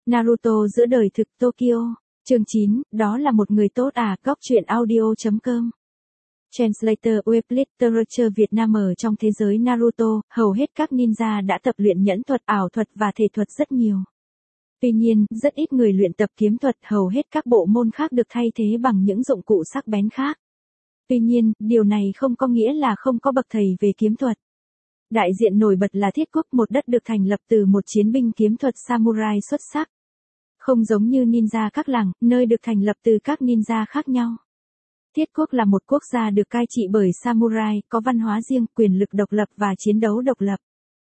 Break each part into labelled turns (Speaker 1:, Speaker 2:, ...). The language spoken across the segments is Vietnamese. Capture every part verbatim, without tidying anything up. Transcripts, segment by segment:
Speaker 1: Naruto giữa đời thực Tokyo. Chương chín, đó là một người tốt à, góc truyện audio.com. Translator Web Literature Việt Nam. Ở trong thế giới Naruto, hầu hết các ninja đã tập luyện nhẫn thuật, ảo thuật và thể thuật rất nhiều. Tuy nhiên, rất ít người luyện tập kiếm thuật, hầu hết các bộ môn khác được thay thế bằng những dụng cụ sắc bén khác. Tuy nhiên, điều này không có nghĩa là không có bậc thầy về kiếm thuật. Đại diện nổi bật là Thiết Quốc, một đất được thành lập từ một chiến binh kiếm thuật samurai xuất sắc. Không giống như ninja các làng, nơi được thành lập từ các ninja khác nhau. Thiết Quốc là một quốc gia được cai trị bởi samurai, có văn hóa riêng, quyền lực độc lập và chiến đấu độc lập.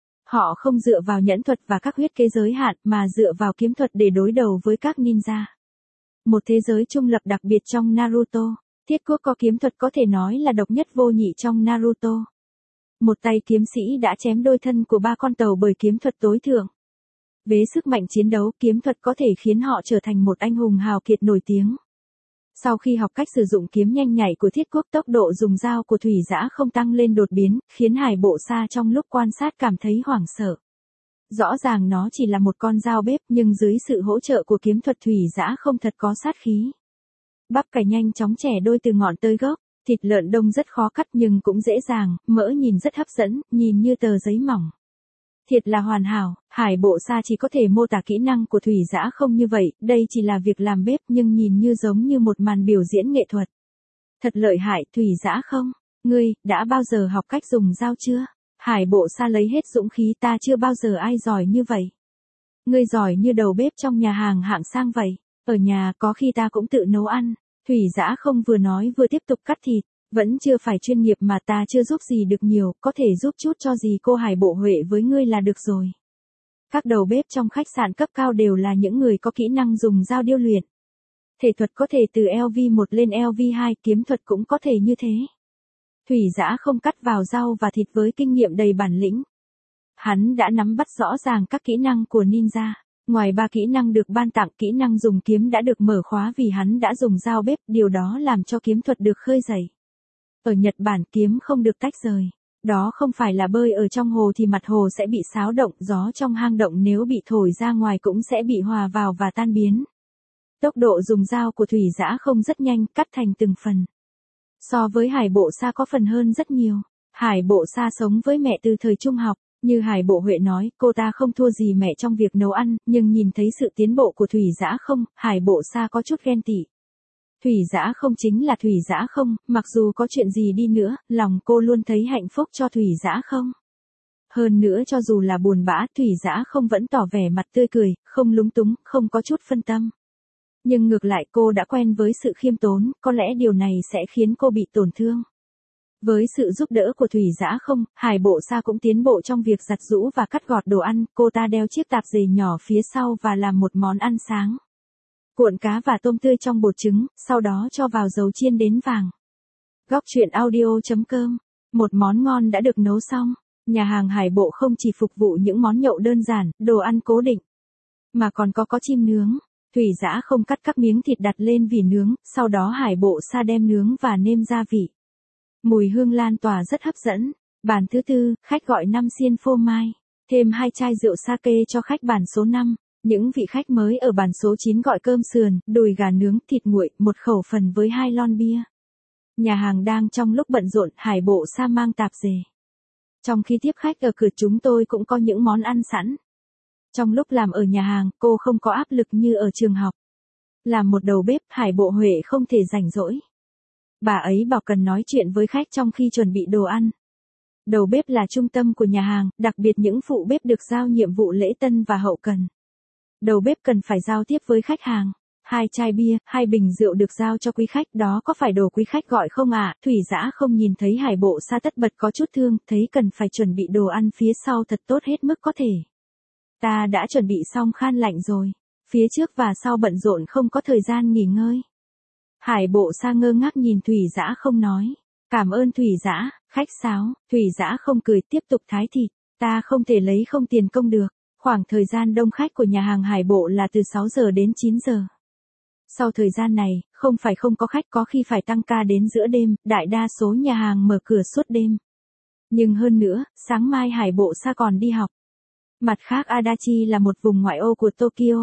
Speaker 1: Họ không dựa vào nhẫn thuật và các huyết kế giới hạn, mà dựa vào kiếm thuật để đối đầu với các ninja. Một thế giới trung lập đặc biệt trong Naruto. Thiết Quốc có kiếm thuật có thể nói là độc nhất vô nhị trong Naruto. Một tay kiếm sĩ đã chém đôi thân của ba con tàu bởi kiếm thuật tối thượng. Với sức mạnh chiến đấu, kiếm thuật có thể khiến họ trở thành một anh hùng hào kiệt nổi tiếng. Sau khi học cách sử dụng kiếm nhanh nhạy của Thiết Quốc, tốc độ dùng dao của Thủy Dã không tăng lên đột biến, khiến Hải Bộ Sa trong lúc quan sát cảm thấy hoảng sợ. Rõ ràng nó chỉ là một con dao bếp, nhưng dưới sự hỗ trợ của kiếm thuật Thủy Dã không thật có sát khí. Bắp cải nhanh chóng chẻ đôi từ ngọn tới gốc, thịt lợn đông rất khó cắt nhưng cũng dễ dàng, mỡ nhìn rất hấp dẫn, nhìn như tờ giấy mỏng. Thiệt là hoàn hảo. Hải Bộ Sa chỉ có thể mô tả kỹ năng của Thủy Dã không như vậy, đây chỉ là việc làm bếp nhưng nhìn như giống như một màn biểu diễn nghệ thuật. Thật lợi hại, Thủy Dã không? Ngươi, đã bao giờ học cách dùng dao chưa? Hải Bộ Sa lấy hết dũng khí, ta chưa bao giờ ai giỏi như vậy. Ngươi giỏi như đầu bếp trong nhà hàng hạng sang vậy. Ở nhà có khi ta cũng tự nấu ăn. Thủy Dã không vừa nói vừa tiếp tục cắt thịt. Vẫn chưa phải chuyên nghiệp mà ta chưa giúp gì được nhiều, có thể giúp chút cho gì cô Hải Bộ Huệ với ngươi là được rồi. Các đầu bếp trong khách sạn cấp cao đều là những người có kỹ năng dùng dao điêu luyện. Thể thuật có thể từ L V một lên L V hai, kiếm thuật cũng có thể như thế. Thủy Dã không cắt vào rau và thịt với kinh nghiệm đầy bản lĩnh. Hắn đã nắm bắt rõ ràng các kỹ năng của ninja. Ngoài ba kỹ năng được ban tặng, kỹ năng dùng kiếm đã được mở khóa vì hắn đã dùng dao bếp, điều đó làm cho kiếm thuật được khơi dậy. Ở Nhật Bản, kiếm không được tách rời. Đó không phải là bơi ở trong hồ thì mặt hồ sẽ bị xáo động, gió trong hang động nếu bị thổi ra ngoài cũng sẽ bị hòa vào và tan biến. Tốc độ dùng dao của Thủy Dã không rất nhanh, cắt thành từng phần. So với Hải Bộ Sa có phần hơn rất nhiều. Hải Bộ Sa sống với mẹ từ thời trung học. Như Hải Bộ Huệ nói, cô ta không thua gì mẹ trong việc nấu ăn, nhưng nhìn thấy sự tiến bộ của Thủy Dã không, Hải Bộ Sa có chút ghen tị. Thủy Dã không chính là Thủy Dã không, mặc dù có chuyện gì đi nữa, lòng cô luôn thấy hạnh phúc cho Thủy Dã không. Hơn nữa cho dù là buồn bã, Thủy Dã không vẫn tỏ vẻ mặt tươi cười, không lúng túng, không có chút phân tâm. Nhưng ngược lại cô đã quen với sự khiêm tốn, có lẽ điều này sẽ khiến cô bị tổn thương. Với sự giúp đỡ của Thủy Dã không, Hải Bộ Sa cũng tiến bộ trong việc giặt giũ và cắt gọt đồ ăn, cô ta đeo chiếc tạp dề nhỏ phía sau và làm một món ăn sáng. Cuộn cá và tôm tươi trong bột trứng, sau đó cho vào dầu chiên đến vàng. Góc truyện audio.com. Một món ngon đã được nấu xong. Nhà hàng Hải Bộ không chỉ phục vụ những món nhậu đơn giản, đồ ăn cố định, mà còn có có chim nướng. Thủy Dã không cắt các miếng thịt đặt lên vỉ nướng, sau đó Hải Bộ Sa đem nướng và nêm gia vị. Mùi hương lan tỏa rất hấp dẫn. Bàn thứ tư, khách gọi năm xiên phô mai. Thêm hai chai rượu sake cho khách bàn số năm. Những vị khách mới ở bàn số chín gọi cơm sườn, đùi gà nướng, thịt nguội, một khẩu phần với hai lon bia. Nhà hàng đang trong lúc bận rộn, Hải Bộ Sa mang tạp dề. Trong khi tiếp khách ở cửa chúng tôi cũng có những món ăn sẵn. Trong lúc làm ở nhà hàng, cô không có áp lực như ở trường học. Làm một đầu bếp, Hải Bộ Huệ không thể rảnh rỗi. Bà ấy bảo cần nói chuyện với khách trong khi chuẩn bị đồ ăn. Đầu bếp là trung tâm của nhà hàng, đặc biệt những phụ bếp được giao nhiệm vụ lễ tân và hậu cần. Đầu bếp cần phải giao tiếp với khách hàng. Hai chai bia, hai bình rượu được giao cho quý khách, đó có phải đồ quý khách gọi không ạ? À? Thủy Dã không nhìn thấy Hải Bộ Sa tất bật có chút thương, thấy cần phải chuẩn bị đồ ăn phía sau thật tốt hết mức có thể. Ta đã chuẩn bị xong khan lạnh rồi. Phía trước và sau bận rộn không có thời gian nghỉ ngơi. Hải Bộ Sa ngơ ngác nhìn Thủy Dã không nói. Cảm ơn Thủy Dã, khách sáo. Thủy Dã không cười, tiếp tục thái thịt. Ta không thể lấy không tiền công được. Khoảng thời gian đông khách của nhà hàng Hải Bộ là từ sáu giờ đến chín giờ. Sau thời gian này, không phải không có khách, có khi phải tăng ca đến giữa đêm, đại đa số nhà hàng mở cửa suốt đêm. Nhưng hơn nữa, sáng mai Hải Bộ Sa còn đi học. Mặt khác Adachi là một vùng ngoại ô của Tokyo.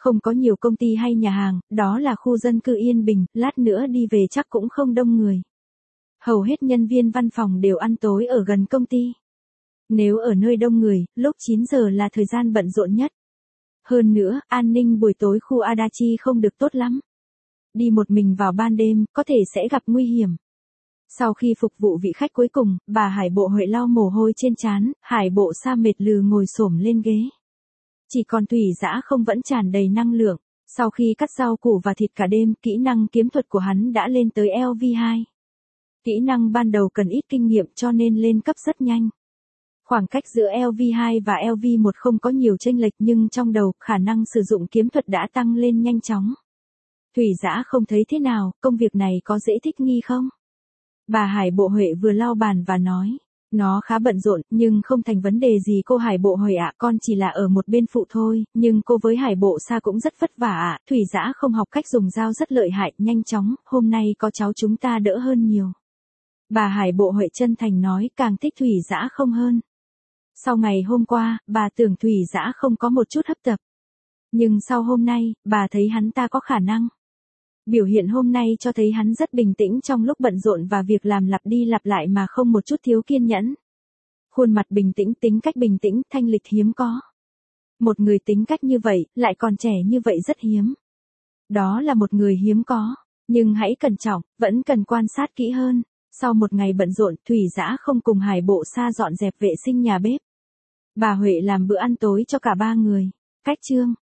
Speaker 1: Không có nhiều công ty hay nhà hàng, đó là khu dân cư yên bình, lát nữa đi về chắc cũng không đông người. Hầu hết nhân viên văn phòng đều ăn tối ở gần công ty. Nếu ở nơi đông người, lúc chín giờ là thời gian bận rộn nhất. Hơn nữa, an ninh buổi tối khu Adachi không được tốt lắm. Đi một mình vào ban đêm, có thể sẽ gặp nguy hiểm. Sau khi phục vụ vị khách cuối cùng, bà Hải Bộ Huệ lau mồ hôi trên trán, Hải Bộ Sa mệt lừ ngồi xổm lên ghế. Chỉ còn Thủy Dã không vẫn tràn đầy năng lượng. Sau khi cắt rau củ và thịt cả đêm, kỹ năng kiếm thuật của hắn đã lên tới L V hai. Kỹ năng ban đầu cần ít kinh nghiệm cho nên lên cấp rất nhanh. Khoảng cách giữa L V hai và L V một không có nhiều chênh lệch nhưng trong đầu, khả năng sử dụng kiếm thuật đã tăng lên nhanh chóng. Thủy Dã không thấy thế nào, công việc này có dễ thích nghi không? Bà Hải Bộ Huệ vừa lau bàn và nói, nó khá bận rộn, nhưng không thành vấn đề gì cô Hải Bộ Huệ ạ, con chỉ là ở một bên phụ thôi, nhưng cô với Hải Bộ Sa cũng rất vất vả ạ. Thủy Dã không học cách dùng dao rất lợi hại, nhanh chóng, hôm nay có cháu chúng ta đỡ hơn nhiều. Bà Hải Bộ Huệ chân thành nói, càng thích Thủy Dã không hơn. Sau ngày hôm qua, bà tưởng Thủy Dã không có một chút hấp tập. Nhưng sau hôm nay, bà thấy hắn ta có khả năng. Biểu hiện hôm nay cho thấy hắn rất bình tĩnh trong lúc bận rộn và việc làm lặp đi lặp lại mà không một chút thiếu kiên nhẫn. Khuôn mặt bình tĩnh, tính cách bình tĩnh, thanh lịch hiếm có. Một người tính cách như vậy, lại còn trẻ như vậy rất hiếm. Đó là một người hiếm có, nhưng hãy cẩn trọng, vẫn cần quan sát kỹ hơn. Sau một ngày bận rộn, Thủy Dã không cùng Hải Bộ Sa dọn dẹp vệ sinh nhà bếp. Bà Huệ làm bữa ăn tối cho cả ba người. Cách chương